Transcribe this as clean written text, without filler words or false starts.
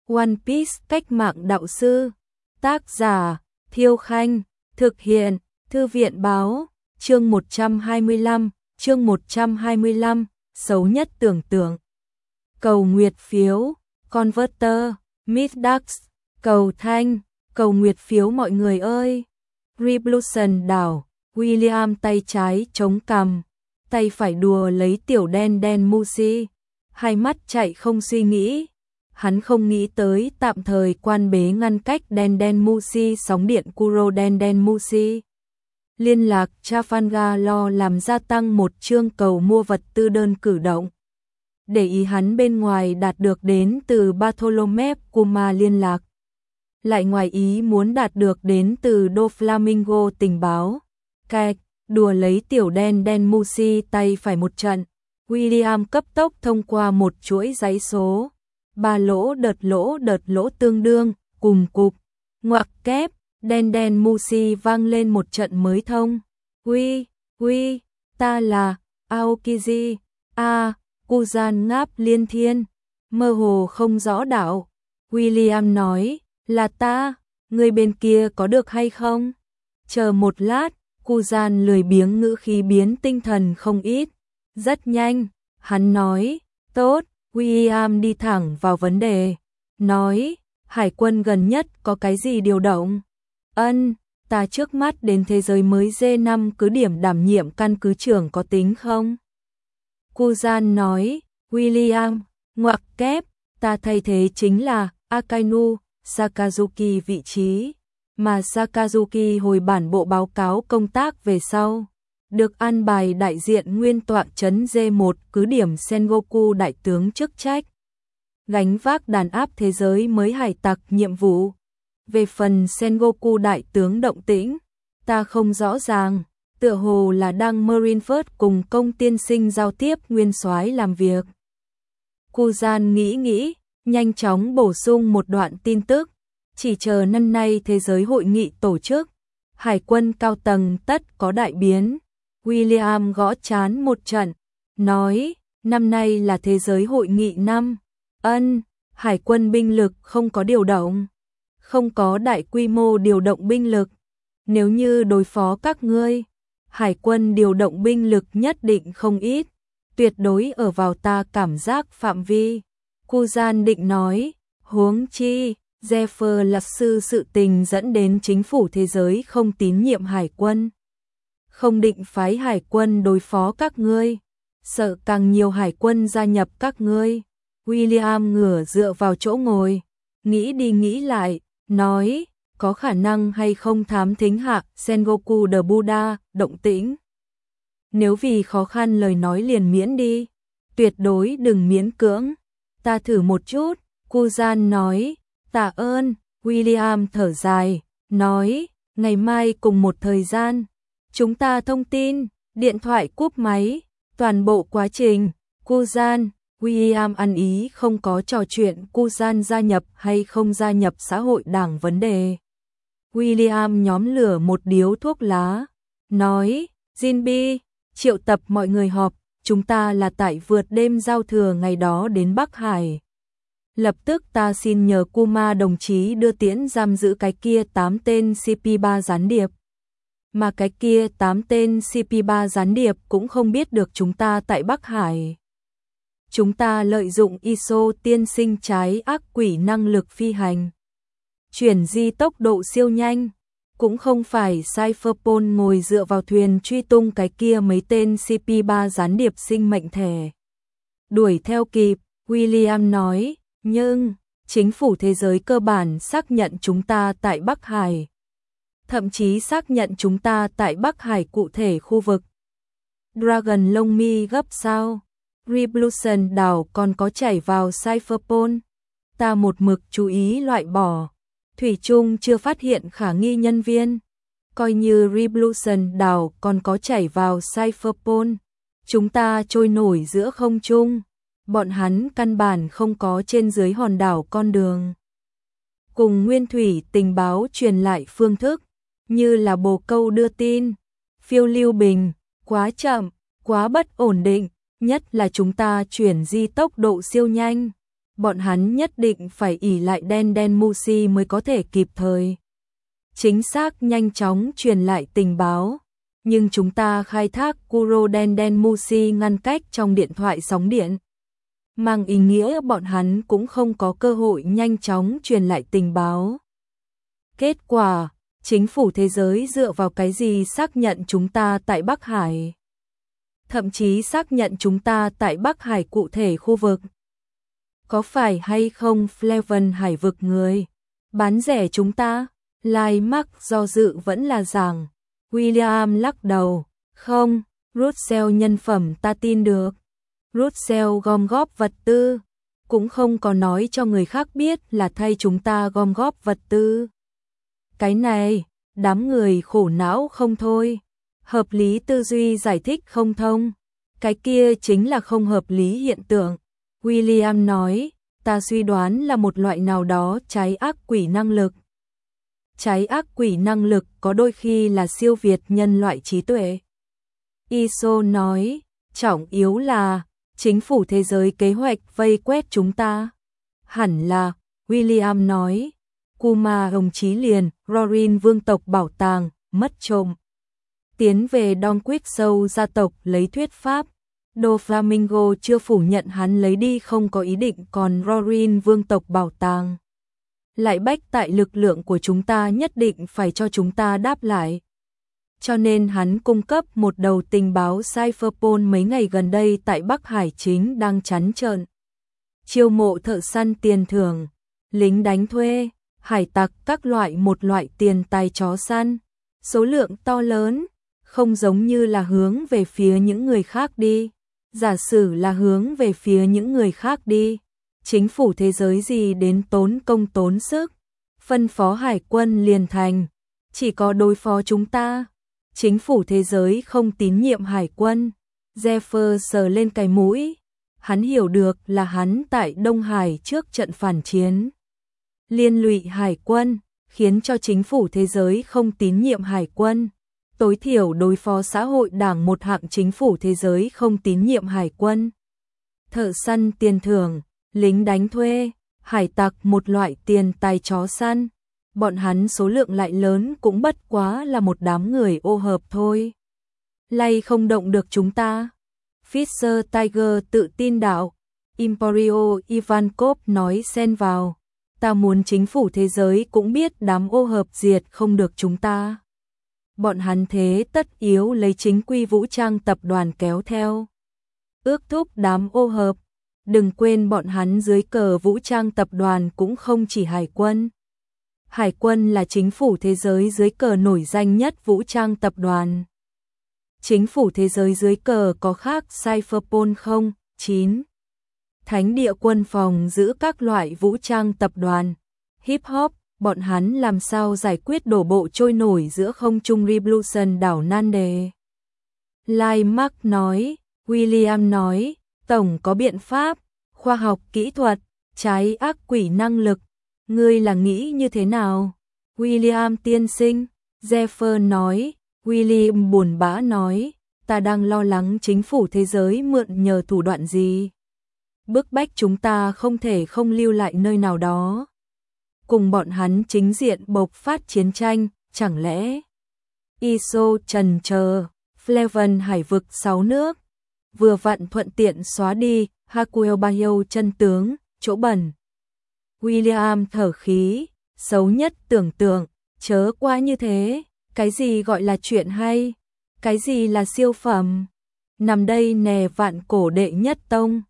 One Piece cách mạng đạo sư. Tác giả Thiêu Khanh. Thực hiện Thư viện Báo. Chương 125. Xấu nhất tưởng tượng. Cầu nguyệt phiếu. Converter. Middax. Cầu thanh. Cầu nguyệt phiếu mọi người ơi. Revolution đảo. William tay trái chống cằm, tay phải đùa lấy tiểu đen đen Musi, hai mắt chạy không suy nghĩ. Hắn không nghĩ tới tạm thời quan bế ngăn cách đen đen Musi sóng điện Kuro đen đen Musi. Liên lạc Trafalgar làm gia tăng một chương cầu mua vật tư đơn cử động. Để ý hắn bên ngoài đạt được đến từ Bartholomew Kuma liên lạc. Lại ngoài ý muốn đạt được đến từ Doflamingo tình báo. Cạch, đùa lấy tiểu đen đen Musi tay phải một trận. William cấp tốc thông qua một chuỗi dãy số. 3 lỗ đợt lỗ tương đương, cùng cục, ngoặc kép, đen đen Musi vang lên một trận mới thông. Uy, ta là Aokiji, Kuzan ngáp liên thiên, mơ hồ không rõ đạo. William nói, là ta, người bên kia có được hay không? Chờ một lát, Kuzan lười biếng ngữ khí biến tinh thần không ít. Rất nhanh, hắn nói, tốt. William đi thẳng vào vấn đề, nói, hải quân gần nhất có cái gì điều động? Ta trước mắt đến thế giới mới D5 cứ điểm đảm nhiệm căn cứ trưởng có tính không? Kuzan nói, William, ngoặc kép, ta thay thế chính là Akainu Sakazuki vị trí, mà Sakazuki hồi bản bộ báo cáo công tác về sau. Được an bài đại diện nguyên tọa trấn D1 cứ điểm Sengoku đại tướng chức trách. Gánh vác đàn áp thế giới mới hải tặc nhiệm vụ. Về phần Sengoku đại tướng động tĩnh, ta không rõ ràng, tựa hồ là đang Marineford cùng công tiên sinh giao tiếp nguyên soái làm việc. Kuzan nghĩ, nhanh chóng bổ sung một đoạn tin tức, chỉ chờ năm nay thế giới hội nghị tổ chức, hải quân cao tầng tất có đại biến. William gõ chán một trận, nói, năm nay là thế giới hội nghị năm. Hải quân binh lực không có điều động, không có đại quy mô điều động binh lực. Nếu như đối phó các ngươi, hải quân điều động binh lực nhất định không ít, tuyệt đối ở vào ta cảm giác phạm vi. Kuzan định nói, huống chi, Zephyr là sự tình dẫn đến chính phủ thế giới không tín nhiệm hải quân. Không định phái hải quân đối phó các ngươi, sợ càng nhiều hải quân gia nhập các ngươi. William ngửa dựa vào chỗ ngồi, nghĩ đi nghĩ lại, nói, có khả năng hay không thám thính hạ Sengoku the Buddha động tĩnh. Nếu vì khó khăn lời nói liền miễn đi, tuyệt đối đừng miễn cưỡng. Ta thử một chút, Kuzan nói, tạ ơn. William thở dài, nói, ngày mai cùng một thời gian. Chúng ta thông tin, điện thoại cúp máy, toàn bộ quá trình. Kuzan, William ăn ý không có trò chuyện Kuzan gia nhập hay không gia nhập xã hội đảng vấn đề. William nhóm lửa một điếu thuốc lá, nói, Jinbi, triệu tập mọi người họp, chúng ta là tại vượt đêm giao thừa ngày đó đến Bắc Hải. Lập tức ta xin nhờ Kuma đồng chí đưa tiễn giam giữ cái kia 8 tên CP3 gián điệp. Mà cái kia 8 tên CP3 gián điệp cũng không biết được chúng ta tại Bắc Hải. Chúng ta lợi dụng ISO tiên sinh trái ác quỷ năng lực phi hành. Chuyển di tốc độ siêu nhanh. Cũng không phải Cypherpol ngồi dựa vào thuyền truy tung cái kia mấy tên CP3 gián điệp sinh mệnh thể. Đuổi theo kịp, William nói, nhưng chính phủ thế giới cơ bản xác nhận chúng ta tại Bắc Hải. Thậm chí xác nhận chúng ta tại Bắc Hải cụ thể khu vực. Dragon lông mi gấp sao? Revolution đảo còn có chảy vào Cypherpol. Ta một mực chú ý loại bỏ. Thủy chung chưa phát hiện khả nghi nhân viên. Coi như Revolution đảo còn có chảy vào Cypherpol. Chúng ta trôi nổi giữa không trung. Bọn hắn căn bản không có trên dưới hòn đảo con đường. Cùng nguyên thủy tình báo truyền lại phương thức. Như là bồ câu đưa tin, phiêu lưu bình, quá chậm, quá bất ổn định, nhất là chúng ta chuyển di tốc độ siêu nhanh. bọn hắn nhất định phải ỷ lại Dendenmushi mới có thể kịp thời. Chính xác nhanh chóng truyền lại tình báo, nhưng chúng ta khai thác Kuro Dendenmushi ngăn cách trong điện thoại sóng điện. Mang ý nghĩa bọn hắn cũng không có cơ hội nhanh chóng truyền lại tình báo. Kết quả, chính phủ thế giới dựa vào cái gì xác nhận chúng ta tại Bắc Hải? Thậm chí xác nhận chúng ta tại Bắc Hải cụ thể khu vực. Có phải hay không Fleven hải vực người bán rẻ chúng ta? Lai Mark do dự vẫn là rằng. William lắc đầu. Không, Russell nhân phẩm ta tin được. Russell gom góp vật tư, cũng không có nói cho người khác biết là thay chúng ta gom góp vật tư. Cái này, đám người khổ não không thôi. Hợp lý tư duy giải thích không thông. Cái kia chính là không hợp lý hiện tượng. William nói, ta suy đoán là một loại nào đó trái ác quỷ năng lực. Trái ác quỷ năng lực có đôi khi là siêu việt nhân loại trí tuệ. Iso nói, trọng yếu là chính phủ thế giới kế hoạch vây quét chúng ta. Hẳn là, William nói, Kuma đồng chí liền, Rorin vương tộc bảo tàng, mất trộm. Tiến về Don Quyết sâu gia tộc lấy thuyết pháp. Doflamingo chưa phủ nhận hắn lấy đi không có ý định, còn Rorin vương tộc bảo tàng lại bách tại lực lượng của chúng ta nhất định phải cho chúng ta đáp lại. Cho nên hắn cung cấp một đầu tình báo Cypherpol mấy ngày gần đây tại Bắc Hải chính đang trắng trợn chiêu mộ thợ săn tiền thưởng, lính đánh thuê, hải tặc các loại, một loại tiền tài chó săn, số lượng to lớn, không giống như là hướng về phía những người khác đi. Giả sử là hướng về phía những người khác đi, chính phủ thế giới gì đến tốn công tốn sức, phân phó hải quân liền thành, chỉ có đối phó chúng ta. Chính phủ thế giới không tín nhiệm hải quân. Jeffer sờ lên cái mũi, hắn hiểu được là hắn tại Đông Hải trước trận phản chiến liên lụy hải quân, khiến cho chính phủ thế giới không tín nhiệm hải quân. Tối thiểu đối phó xã hội đảng một hạng chính phủ thế giới không tín nhiệm hải quân. Thợ săn tiền thưởng, lính đánh thuê, hải tặc một loại tiền tài chó săn. Bọn hắn số lượng lại lớn cũng bất quá là một đám người ô hợp thôi. Lay không động được chúng ta. Fisher Tiger tự tin đạo. Emporio Ivankov nói xen vào. Ta muốn chính phủ thế giới cũng biết đám ô hợp diệt không được chúng ta. Bọn hắn thế tất yếu lấy chính quy vũ trang tập đoàn kéo theo. Ước thúc đám ô hợp. Đừng quên bọn hắn dưới cờ vũ trang tập đoàn cũng không chỉ hải quân. Hải quân là chính phủ thế giới dưới cờ nổi danh nhất vũ trang tập đoàn. Chính phủ thế giới dưới cờ có khác Cypherpol không? 9. Thánh địa quân phòng giữ các loại vũ trang tập đoàn. Hip hop, bọn hắn làm sao giải quyết đổ bộ trôi nổi giữa không trung Revolution đảo nan đề. Lai Mark nói, William nói, tổng có biện pháp, khoa học kỹ thuật, trái ác quỷ năng lực. Ngươi là nghĩ như thế nào? William tiên sinh, Jeffer nói. William buồn bã nói, ta đang lo lắng chính phủ thế giới mượn nhờ thủ đoạn gì. Bức bách chúng ta không thể không lưu lại nơi nào đó. Cùng bọn hắn chính diện bộc phát chiến tranh, chẳng lẽ? Iso trần chờ, Fleven hải vực 6 nước. Vừa vặn thuận tiện xóa đi, Hakuel Bahio chân tướng, chỗ bẩn. William thở khí, xấu nhất tưởng tượng, chớ qua như thế, cái gì gọi là chuyện hay, cái gì là siêu phẩm. Nằm đây nè vạn cổ đệ nhất tông.